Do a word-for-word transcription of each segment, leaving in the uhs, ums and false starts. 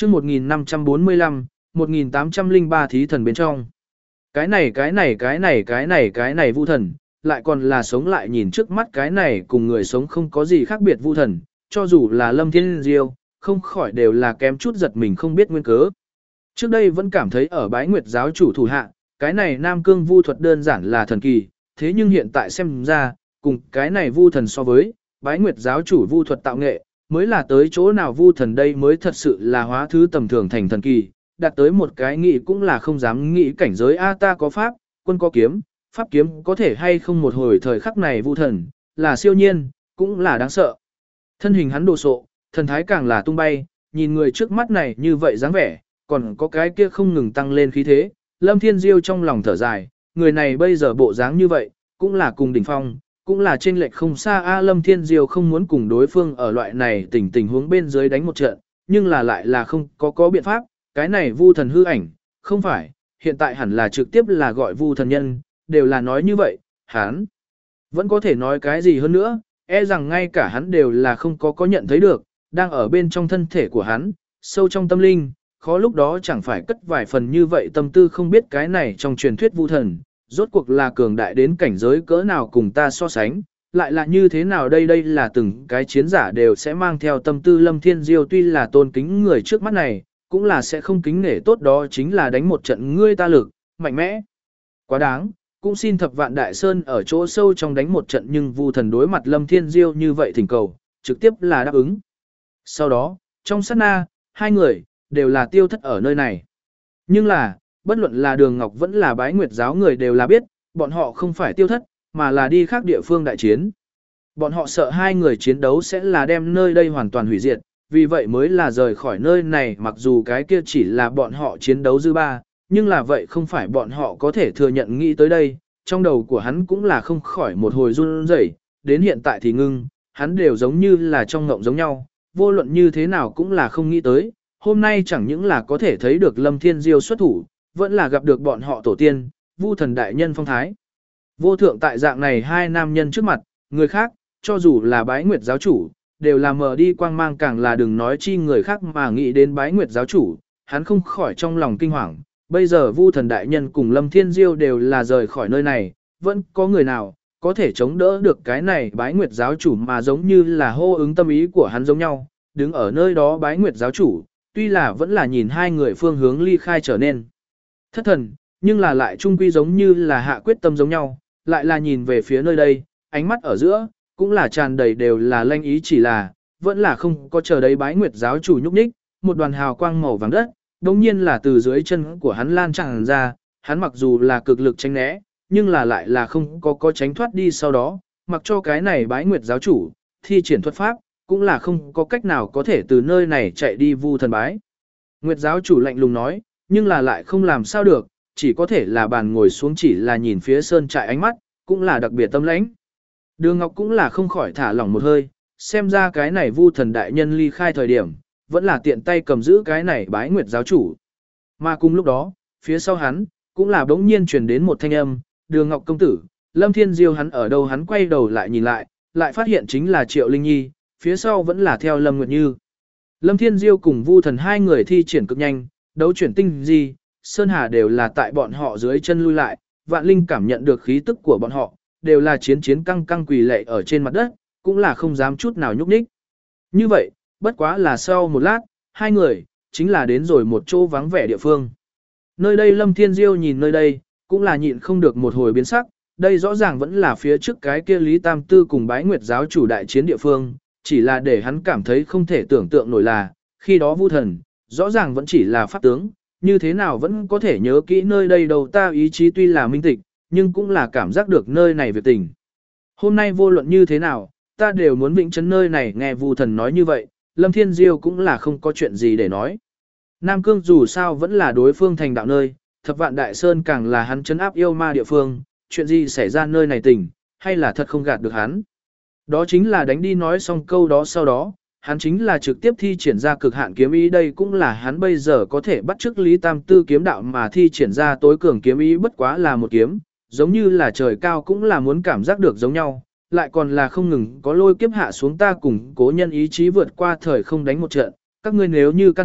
chương một nghìn năm trăm bốn mươi lăm, một nghìn tám trăm lẻ ba thí thần bên trong. Cái này cái này cái này cái này cái này vu thần, lại còn là sống lại nhìn trước mắt cái này cùng người sống không có gì khác biệt vu thần, cho dù là Lâm Thiên Diêu, không khỏi đều là kém chút giật mình không biết nguyên cớ. Trước đây vẫn cảm thấy ở Bái Nguyệt giáo chủ thủ hạ, cái này Nam Cương vu thuật đơn giản là thần kỳ, thế nhưng hiện tại xem ra, cùng cái này vu thần so với, Bái Nguyệt giáo chủ vu thuật tạo nghệ, mới là tới chỗ nào vu thần đây mới thật sự là hóa thứ tầm thường thành thần kỳ, đạt tới một cái nghĩ cũng là không dám nghĩ cảnh giới A ta có pháp, quân có kiếm, pháp kiếm có thể hay không một hồi thời khắc này vu thần, là siêu nhiên, cũng là đáng sợ. Thân hình hắn đồ sộ, thần thái càng là tung bay, nhìn người trước mắt này như vậy dáng vẻ, còn có cái kia không ngừng tăng lên khí thế, Lâm Thiên Diêu trong lòng thở dài, người này bây giờ bộ dáng như vậy, cũng là cùng đỉnh phong, cũng là trên lệch không xa A Lâm Thiên Diêu không muốn cùng đối phương ở loại này tình tình huống bên dưới đánh một trận, nhưng là lại là không có có biện pháp, cái này vu thần hư ảnh, không phải, hiện tại hẳn là trực tiếp là gọi vu thần nhân, đều là nói như vậy, hắn vẫn có thể nói cái gì hơn nữa, e rằng ngay cả hắn đều là không có có nhận thấy được, đang ở bên trong thân thể của hắn, sâu trong tâm linh, khó lúc đó chẳng phải cất vài phần như vậy tâm tư không biết cái này trong truyền thuyết vu thần, rốt cuộc là cường đại đến cảnh giới cỡ nào cùng ta so sánh, lại là như thế nào đây đây là từng cái chiến giả đều sẽ mang theo tâm tư Lâm Thiên Diêu tuy là tôn kính người trước mắt này, cũng là sẽ không kính nể tốt đó chính là đánh một trận ngươi ta lực, mạnh mẽ, quá đáng, cũng xin thập vạn đại sơn ở chỗ sâu trong đánh một trận nhưng vu thần đối mặt Lâm Thiên Diêu như vậy thỉnh cầu, trực tiếp là đáp ứng. Sau đó, trong sát na, hai người, đều là tiêu thất ở nơi này. Nhưng là, bất luận là Đường Ngọc vẫn là Bái Nguyệt giáo người đều là biết, bọn họ không phải tiêu thất, mà là đi khác địa phương đại chiến. Bọn họ sợ hai người chiến đấu sẽ là đem nơi đây hoàn toàn hủy diệt, vì vậy mới là rời khỏi nơi này mặc dù cái kia chỉ là bọn họ chiến đấu dư ba, nhưng là vậy không phải bọn họ có thể thừa nhận nghĩ tới đây, trong đầu của hắn cũng là không khỏi một hồi run rẩy, đến hiện tại thì ngưng, hắn đều giống như là trong ngộng giống nhau, vô luận như thế nào cũng là không nghĩ tới, hôm nay chẳng những là có thể thấy được Lâm Thiên Diêu xuất thủ, vẫn là gặp được bọn họ tổ tiên, vu thần đại nhân phong thái. Vô thượng tại dạng này hai nam nhân trước mặt, người khác, cho dù là Bái Nguyệt giáo chủ, đều là mờ đi quang mang càng là đừng nói chi người khác mà nghĩ đến Bái Nguyệt giáo chủ, hắn không khỏi trong lòng kinh hoàng. Bây giờ vu thần đại nhân cùng Lâm Thiên Diêu đều là rời khỏi nơi này, vẫn có người nào có thể chống đỡ được cái này Bái Nguyệt giáo chủ mà giống như là hô ứng tâm ý của hắn giống nhau, đứng ở nơi đó Bái Nguyệt giáo chủ, tuy là vẫn là nhìn hai người phương hướng ly khai trở nên thất thần, nhưng là lại chung quy giống như là hạ quyết tâm giống nhau, lại là nhìn về phía nơi đây, ánh mắt ở giữa, cũng là tràn đầy đều là lanh ý chỉ là, vẫn là không có chờ đấy Bái Nguyệt giáo chủ nhúc nhích, một đoàn hào quang màu vàng đất, đồng nhiên là từ dưới chân của hắn lan tràn ra, hắn mặc dù là cực lực tránh né, nhưng là lại là không có có tránh thoát đi sau đó, mặc cho cái này Bái Nguyệt giáo chủ, thi triển thuật pháp, cũng là không có cách nào có thể từ nơi này chạy đi vu thần Bái. Nguyệt giáo chủ lạnh lùng nói, nhưng là lại không làm sao được, chỉ có thể là bàn ngồi xuống chỉ là nhìn phía sơn trại ánh mắt, cũng là đặc biệt tâm lãnh. Đường Ngọc cũng là không khỏi thả lỏng một hơi, xem ra cái này vu thần đại nhân ly khai thời điểm, vẫn là tiện tay cầm giữ cái này Bái Nguyệt giáo chủ. Mà cùng lúc đó, phía sau hắn, cũng là bỗng nhiên truyền đến một thanh âm, Đường Ngọc công tử, Lâm Thiên Diêu hắn ở đâu hắn quay đầu lại nhìn lại, lại phát hiện chính là Triệu Linh Nhi, phía sau vẫn là theo Lâm Nguyệt Như. Lâm Thiên Diêu cùng vu thần hai người thi triển cực nhanh, đấu chuyển tinh di, Sơn Hà đều là tại bọn họ dưới chân lui lại, Vạn Linh cảm nhận được khí tức của bọn họ, đều là chiến chiến căng căng quỳ lệ ở trên mặt đất, cũng là không dám chút nào nhúc nhích. Như vậy, bất quá là sau một lát, hai người, chính là đến rồi một chỗ vắng vẻ địa phương. Nơi đây Lâm Thiên Diêu nhìn nơi đây, cũng là nhịn không được một hồi biến sắc, đây rõ ràng vẫn là phía trước cái kia Lý Tam Tư cùng Bái Nguyệt giáo chủ đại chiến địa phương, chỉ là để hắn cảm thấy không thể tưởng tượng nổi là, khi đó vu thần, rõ ràng vẫn chỉ là pháp tướng, như thế nào vẫn có thể nhớ kỹ nơi đây đâu ta ý chí tuy là minh tịch, nhưng cũng là cảm giác được nơi này việc tình. Hôm nay vô luận như thế nào, ta đều muốn vĩnh chấn nơi này nghe vu thần nói như vậy, Lâm Thiên Diêu cũng là không có chuyện gì để nói. Nam Cương dù sao vẫn là đối phương thành đạo nơi, thập vạn đại sơn càng là hắn chấn áp yêu ma địa phương, chuyện gì xảy ra nơi này tỉnh, hay là thật không gạt được hắn. Đó chính là đánh đi nói xong câu đó sau đó, hắn chính là trực tiếp thi triển ra cực hạn kiếm ý đây cũng là hắn bây giờ có thể bắt chước Lý Tam Tư kiếm đạo mà thi triển ra tối cường kiếm ý bất quá là một kiếm, giống như là trời cao cũng là muốn cảm giác được giống nhau, lại còn là không ngừng có lôi kiếp hạ xuống ta cùng cố nhân ý chí vượt qua thời không đánh một trận, các ngươi nếu như can thiệp,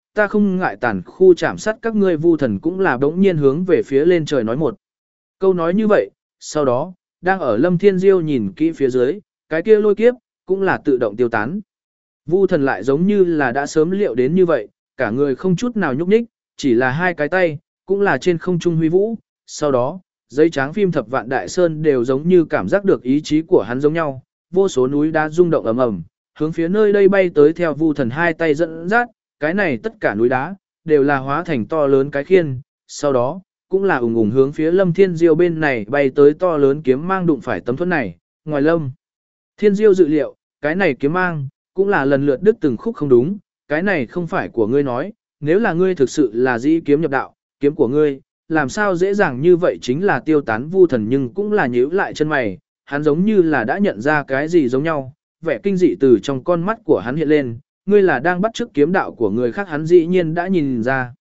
ta không ngại tàn khu chạm sát các ngươi vu thần cũng là bỗng nhiên hướng về phía lên trời nói một. Câu nói như vậy, sau đó, đang ở Lâm Thiên Diêu nhìn kỹ phía dưới, cái kia lôi kiếp, cũng là tự động tiêu tán. Vu thần lại giống như là đã sớm liệu đến như vậy, cả người không chút nào nhúc nhích, chỉ là hai cái tay, cũng là trên không trung huy vũ. Sau đó, giấy tráng phim thập vạn đại sơn đều giống như cảm giác được ý chí của hắn giống nhau, vô số núi đá rung động ầm ầm, hướng phía nơi đây bay tới theo Vu thần hai tay dẫn dắt, cái này tất cả núi đá đều là hóa thành to lớn cái khiên, sau đó cũng là ùng ùng hướng phía Lâm Thiên Diêu bên này bay tới to lớn kiếm mang đụng phải tấm thuẫn này, ngoài Lâm Thiên Diêu dự liệu, cái này kiếm mang cũng là lần lượt đứt từng khúc không đúng, cái này không phải của ngươi nói, nếu là ngươi thực sự là dĩ kiếm nhập đạo, kiếm của ngươi làm sao dễ dàng như vậy chính là tiêu tán Vu thần nhưng cũng là nhíu lại chân mày, hắn giống như là đã nhận ra cái gì giống nhau, vẻ kinh dị từ trong con mắt của hắn hiện lên, ngươi là đang bắt chước kiếm đạo của người khác hắn dĩ nhiên đã nhìn ra.